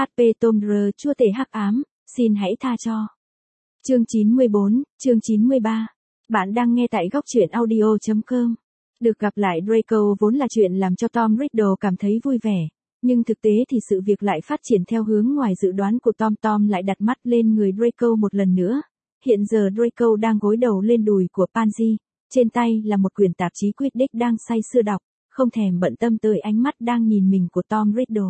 HP Tom R chúa tể hắc ám, xin hãy tha cho. Chương 94, chương 93. Bạn đang nghe tại góc truyện audio.com. Được gặp lại Draco vốn là chuyện làm cho Tom Riddle cảm thấy vui vẻ, nhưng thực tế thì sự việc lại phát triển theo hướng ngoài dự đoán của Tom. Tom lại đặt mắt lên người Draco một lần nữa. Hiện giờ Draco đang gối đầu lên đùi của Pansy, trên tay là một quyển tạp chí Quidditch đang say sưa đọc, không thèm bận tâm tới ánh mắt đang nhìn mình của Tom Riddle.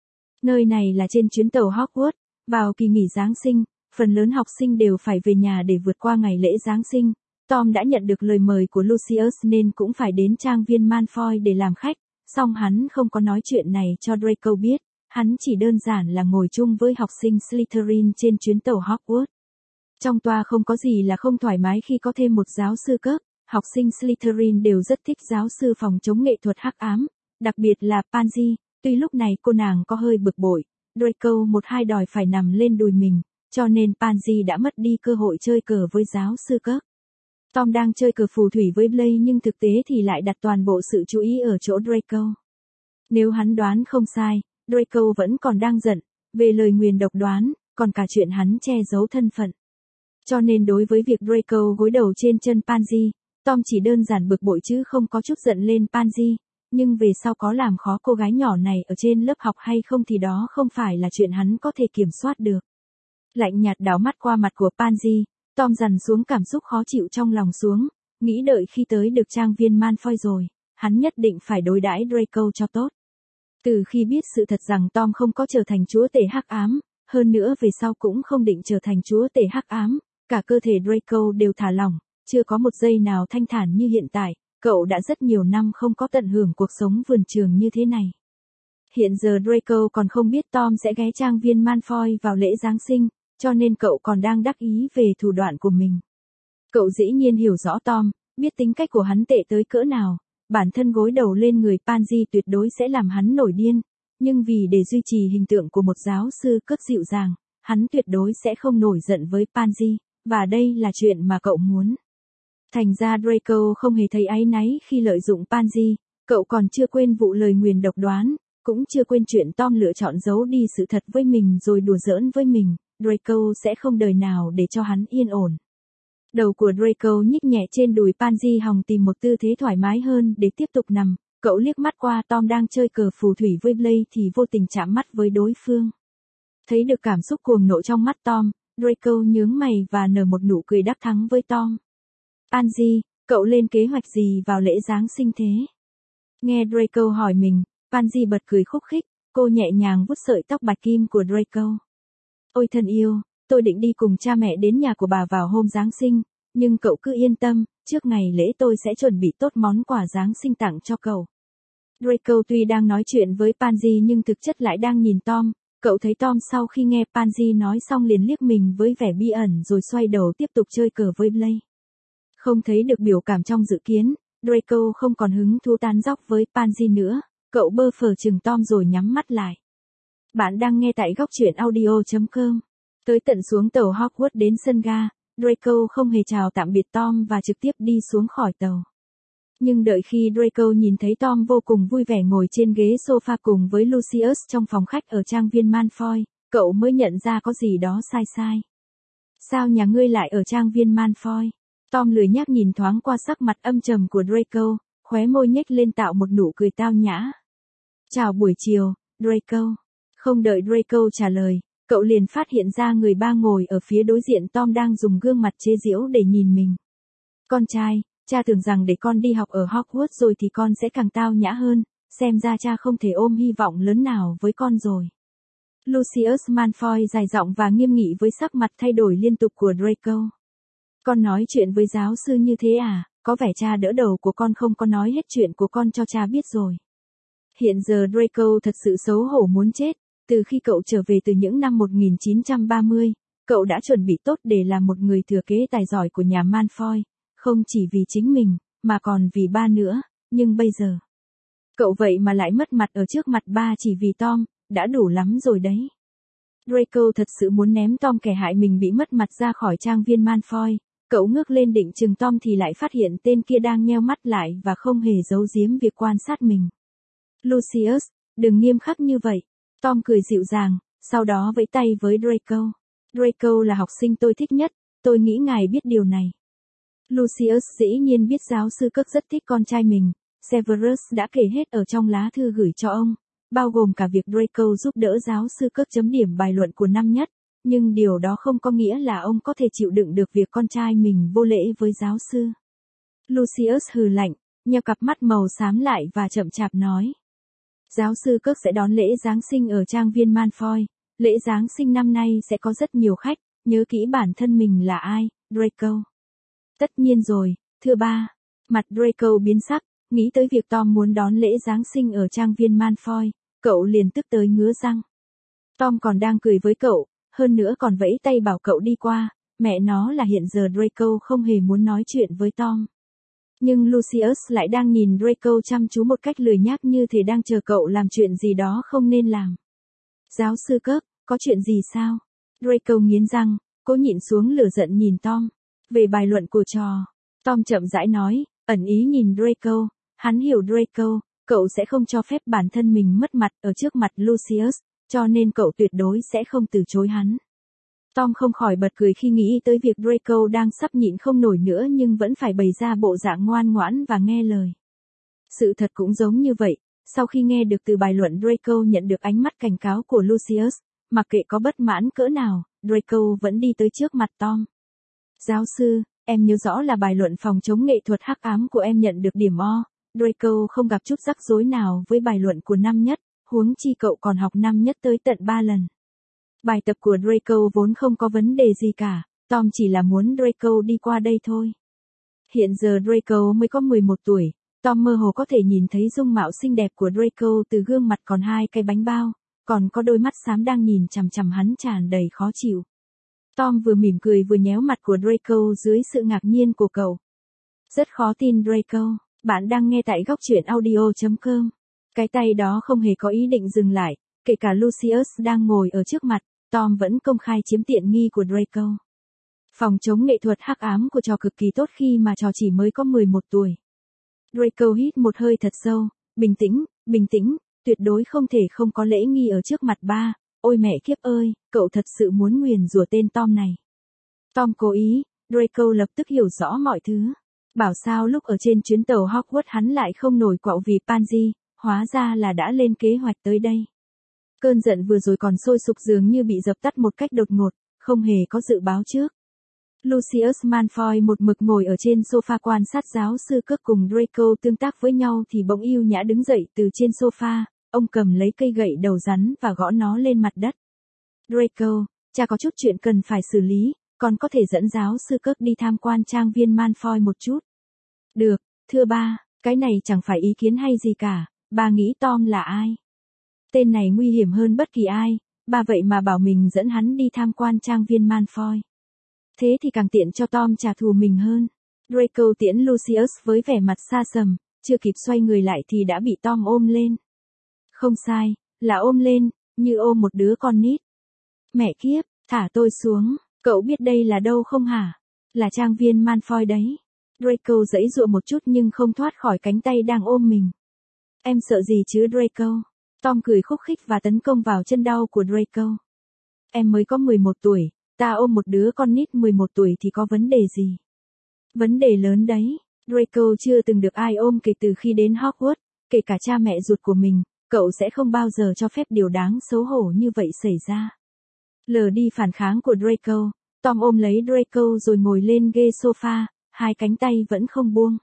Nơi này là trên chuyến tàu Hogwarts, vào kỳ nghỉ Giáng sinh, phần lớn học sinh đều phải về nhà để vượt qua ngày lễ Giáng sinh. Tom đã nhận được lời mời của Lucius nên cũng phải đến trang viên Malfoy để làm khách, song hắn không có nói chuyện này cho Draco biết, hắn chỉ đơn giản là ngồi chung với học sinh Slytherin trên chuyến tàu Hogwarts. Trong toa không có gì là không thoải mái khi có thêm một giáo sư cấp, học sinh Slytherin đều rất thích giáo sư phòng chống nghệ thuật hắc ám, đặc biệt là Pansy, tuy lúc này cô nàng có hơi bực bội, Draco một hai đòi phải nằm lên đùi mình, cho nên Pansy đã mất đi cơ hội chơi cờ với giáo sư cấp. Tom đang chơi cờ phù thủy với Blaise nhưng thực tế thì lại đặt toàn bộ sự chú ý ở chỗ Draco. Nếu hắn đoán không sai, Draco vẫn còn đang giận, về lời nguyền độc đoán, còn cả chuyện hắn che giấu thân phận. Cho nên đối với việc Draco gối đầu trên chân Pansy, Tom chỉ đơn giản bực bội chứ không có chút giận lên Pansy, nhưng về sau có làm khó cô gái nhỏ này ở trên lớp học hay không thì đó không phải là chuyện hắn có thể kiểm soát được. Lạnh nhạt đảo mắt qua mặt của Pansy, Tom dằn xuống cảm xúc khó chịu trong lòng xuống, nghĩ đợi khi tới được trang viên Malfoy rồi, hắn nhất định phải đối đãi Draco cho tốt. Từ khi biết sự thật rằng Tom không có trở thành chúa tể hắc ám, hơn nữa về sau cũng không định trở thành chúa tể hắc ám, cả cơ thể Draco đều thả lỏng, chưa có một giây nào thanh thản như hiện tại, cậu đã rất nhiều năm không có tận hưởng cuộc sống vườn trường như thế này. Hiện giờ Draco còn không biết Tom sẽ ghé trang viên Malfoy vào lễ Giáng sinh, cho nên cậu còn đang đắc ý về thủ đoạn của mình. Cậu dĩ nhiên hiểu rõ Tom, biết tính cách của hắn tệ tới cỡ nào, bản thân gối đầu lên người Pansy tuyệt đối sẽ làm hắn nổi điên, nhưng vì để duy trì hình tượng của một giáo sư cấp dịu dàng, hắn tuyệt đối sẽ không nổi giận với Pansy, và đây là chuyện mà cậu muốn. Thành ra Draco không hề thấy áy náy khi lợi dụng Pansy, cậu còn chưa quên vụ lời nguyền độc đoán, cũng chưa quên chuyện Tom lựa chọn giấu đi sự thật với mình rồi đùa giỡn với mình. Draco sẽ không đời nào để cho hắn yên ổn. Đầu của Draco nhích nhẹ trên đùi Pansy hòng tìm một tư thế thoải mái hơn để tiếp tục nằm, cậu liếc mắt qua Tom đang chơi cờ phù thủy với Blaise thì vô tình chạm mắt với đối phương. Thấy được cảm xúc cuồng nộ trong mắt Tom, Draco nhướng mày và nở một nụ cười đắc thắng với Tom. Pansy, cậu lên kế hoạch gì vào lễ Giáng sinh thế? Nghe Draco hỏi mình, Pansy bật cười khúc khích, cô nhẹ nhàng vuốt sợi tóc bạch kim của Draco. Ôi thân yêu, tôi định đi cùng cha mẹ đến nhà của bà vào hôm Giáng sinh, nhưng cậu cứ yên tâm, trước ngày lễ tôi sẽ chuẩn bị tốt món quà Giáng sinh tặng cho cậu. Draco tuy đang nói chuyện với Pansy nhưng thực chất lại đang nhìn Tom, cậu thấy Tom sau khi nghe Pansy nói xong liền liếc mình với vẻ bi ẩn rồi xoay đầu tiếp tục chơi cờ với Blaise. Không thấy được biểu cảm trong dự kiến, Draco không còn hứng thú tán dóc với Pansy nữa, cậu bơ phờ chừng Tom rồi nhắm mắt lại. Bạn đang nghe tại góc truyện audio.com. Tới tận xuống tàu Hogwarts đến sân ga, Draco không hề chào tạm biệt Tom và trực tiếp đi xuống khỏi tàu. Nhưng đợi khi Draco nhìn thấy Tom vô cùng vui vẻ ngồi trên ghế sofa cùng với Lucius trong phòng khách ở trang viên Malfoy, cậu mới nhận ra có gì đó sai sai. Sao nhà ngươi lại ở trang viên Malfoy? Tom lười nhác nhìn thoáng qua sắc mặt âm trầm của Draco, khóe môi nhếch lên tạo một nụ cười tao nhã. Chào buổi chiều, Draco. Không đợi Draco trả lời, cậu liền phát hiện ra người ba ngồi ở phía đối diện Tom đang dùng gương mặt chế giễu để nhìn mình. Con trai, cha tưởng rằng để con đi học ở Hogwarts rồi thì con sẽ càng tao nhã hơn, xem ra cha không thể ôm hy vọng lớn nào với con rồi. Lucius Malfoy dài giọng và nghiêm nghị với sắc mặt thay đổi liên tục của Draco. Con nói chuyện với giáo sư như thế à, có vẻ cha đỡ đầu của con không có nói hết chuyện của con cho cha biết rồi. Hiện giờ Draco thật sự xấu hổ muốn chết. Từ khi cậu trở về từ những năm 1930, cậu đã chuẩn bị tốt để làm một người thừa kế tài giỏi của nhà Malfoy, không chỉ vì chính mình, mà còn vì ba nữa, nhưng bây giờ, cậu vậy mà lại mất mặt ở trước mặt ba chỉ vì Tom, đã đủ lắm rồi đấy. Draco thật sự muốn ném Tom kẻ hại mình bị mất mặt ra khỏi trang viên Malfoy, cậu ngước lên định chừng Tom thì lại phát hiện tên kia đang nheo mắt lại và không hề giấu giếm việc quan sát mình. Lucius, đừng nghiêm khắc như vậy. Tom cười dịu dàng, sau đó vẫy tay với Draco. Draco là học sinh tôi thích nhất, tôi nghĩ ngài biết điều này. Lucius dĩ nhiên biết giáo sư Kirk rất thích con trai mình, Severus đã kể hết ở trong lá thư gửi cho ông, bao gồm cả việc Draco giúp đỡ giáo sư Kirk chấm điểm bài luận của năm nhất, nhưng điều đó không có nghĩa là ông có thể chịu đựng được việc con trai mình vô lễ với giáo sư. Lucius hừ lạnh, nheo cặp mắt màu xám lại và chậm chạp nói. Giáo sư Kirk sẽ đón lễ Giáng sinh ở trang viên Malfoy, lễ Giáng sinh năm nay sẽ có rất nhiều khách, nhớ kỹ bản thân mình là ai, Draco. Tất nhiên rồi, thưa ba. Mặt Draco biến sắc, nghĩ tới việc Tom muốn đón lễ Giáng sinh ở trang viên Malfoy, cậu liền tức tới ngứa răng. Tom còn đang cười với cậu, hơn nữa còn vẫy tay bảo cậu đi qua, mẹ nó là hiện giờ Draco không hề muốn nói chuyện với Tom. Nhưng Lucius lại đang nhìn Draco chăm chú một cách lười nhác như thể đang chờ cậu làm chuyện gì đó không nên làm. Giáo sư Kirk, có chuyện gì sao? Draco nghiến răng, cố nhịn xuống lửa giận nhìn Tom. Về bài luận của trò, Tom chậm rãi nói, ẩn ý nhìn Draco, hắn hiểu Draco, cậu sẽ không cho phép bản thân mình mất mặt ở trước mặt Lucius, cho nên cậu tuyệt đối sẽ không từ chối hắn. Tom không khỏi bật cười khi nghĩ tới việc Draco đang sắp nhịn không nổi nữa nhưng vẫn phải bày ra bộ dạng ngoan ngoãn và nghe lời. Sự thật cũng giống như vậy, sau khi nghe được từ bài luận Draco nhận được ánh mắt cảnh cáo của Lucius, mặc kệ có bất mãn cỡ nào, Draco vẫn đi tới trước mặt Tom. Giáo sư, em nhớ rõ là bài luận phòng chống nghệ thuật hắc ám của em nhận được điểm O. Draco không gặp chút rắc rối nào với bài luận của năm nhất, huống chi cậu còn học năm nhất tới tận 3 lần. Bài tập của Draco vốn không có vấn đề gì cả, Tom chỉ là muốn Draco đi qua đây thôi. Hiện giờ Draco mới có 11 tuổi, Tom mơ hồ có thể nhìn thấy dung mạo xinh đẹp của Draco từ gương mặt còn 2 cái bánh bao, còn có đôi mắt xám đang nhìn chằm chằm hắn tràn đầy khó chịu. Tom vừa mỉm cười vừa nhéo mặt của Draco dưới sự ngạc nhiên của cậu. Rất khó tin Draco, bạn đang nghe tại góc truyện audio.com. Cái tay đó không hề có ý định dừng lại, kể cả Lucius đang ngồi ở trước mặt, Tom vẫn công khai chiếm tiện nghi của Draco. Phòng chống nghệ thuật hắc ám của trò cực kỳ tốt khi mà trò chỉ mới có 11 tuổi. Draco hít một hơi thật sâu, bình tĩnh, tuyệt đối không thể không có lễ nghi ở trước mặt ba. Ôi mẹ kiếp ơi, cậu thật sự muốn nguyền rủa tên Tom này. Tom cố ý, Draco lập tức hiểu rõ mọi thứ. Bảo sao lúc ở trên chuyến tàu Hogwarts hắn lại không nổi quạo vì Pansy, hóa ra là đã lên kế hoạch tới đây. Cơn giận vừa rồi còn sôi sục dường như bị dập tắt một cách đột ngột, không hề có dự báo trước. Lucius Malfoy một mực ngồi ở trên sofa quan sát giáo sư Kirk cùng Draco tương tác với nhau thì bỗng yêu nhã đứng dậy từ trên sofa, ông cầm lấy cây gậy đầu rắn và gõ nó lên mặt đất. Draco, cha có chút chuyện cần phải xử lý, con có thể dẫn giáo sư Kirk đi tham quan trang viên Malfoy một chút. Được, thưa ba, cái này chẳng phải ý kiến hay gì cả, ba nghĩ Tom là ai? Tên này nguy hiểm hơn bất kỳ ai, ba vậy mà bảo mình dẫn hắn đi tham quan trang viên Malfoy. Thế thì càng tiện cho Tom trả thù mình hơn. Draco tiễn Lucius với vẻ mặt xa sầm, chưa kịp xoay người lại thì đã bị Tom ôm lên. Không sai, là ôm lên, như ôm một đứa con nít. Mẹ kiếp, thả tôi xuống, cậu biết đây là đâu không hả? Là trang viên Malfoy đấy. Draco giãy giụa một chút nhưng không thoát khỏi cánh tay đang ôm mình. Em sợ gì chứ Draco? Tom cười khúc khích và tấn công vào chân đau của Draco. Em mới có 11 tuổi, ta ôm một đứa con nít 11 tuổi thì có vấn đề gì? Vấn đề lớn đấy, Draco chưa từng được ai ôm kể từ khi đến Hogwarts, kể cả cha mẹ ruột của mình, cậu sẽ không bao giờ cho phép điều đáng xấu hổ như vậy xảy ra. Lờ đi phản kháng của Draco, Tom ôm lấy Draco rồi ngồi lên ghế sofa, hai cánh tay vẫn không buông.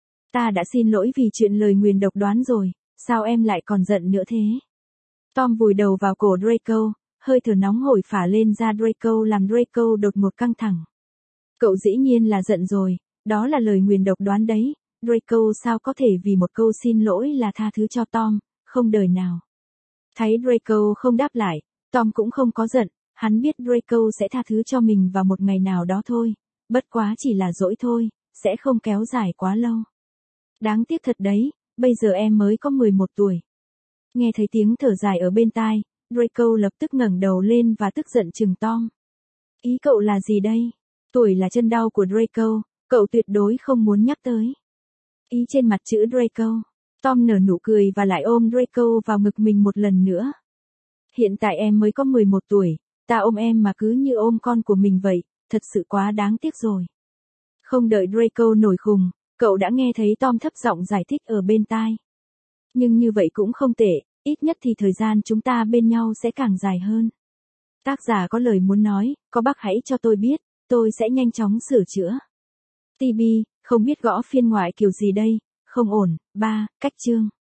Ta đã xin lỗi vì chuyện lời nguyền độc đoán rồi, sao em lại còn giận nữa thế? Tom vùi đầu vào cổ Draco, hơi thở nóng hổi phả lên da Draco làm Draco đột ngột căng thẳng. Cậu dĩ nhiên là giận rồi, đó là lời nguyền độc đoán đấy, Draco sao có thể vì một câu xin lỗi là tha thứ cho Tom, không đời nào. Thấy Draco không đáp lại, Tom cũng không có giận, hắn biết Draco sẽ tha thứ cho mình vào một ngày nào đó thôi, bất quá chỉ là dỗi thôi, sẽ không kéo dài quá lâu. Đáng tiếc thật đấy, bây giờ em mới có 11 tuổi. Nghe thấy tiếng thở dài ở bên tai, Draco lập tức ngẩng đầu lên và tức giận trừng Tom. Ý cậu là gì đây? Tuổi là chân đau của Draco, cậu tuyệt đối không muốn nhắc tới. Ý trên mặt chữ Draco. Tom nở nụ cười và lại ôm Draco vào ngực mình một lần nữa. Hiện tại em mới có 11 tuổi, ta ôm em mà cứ như ôm con của mình vậy, thật sự quá đáng tiếc rồi. Không đợi Draco nổi khùng, cậu đã nghe thấy Tom thấp giọng giải thích ở bên tai. Nhưng như vậy cũng không tệ, ít nhất thì thời gian chúng ta bên nhau sẽ càng dài hơn. Tác giả có lời muốn nói, có bác hãy cho tôi biết, tôi sẽ nhanh chóng sửa chữa. TB, không biết gõ phiên ngoại kiểu gì đây, không ổn. 3. Cách chương.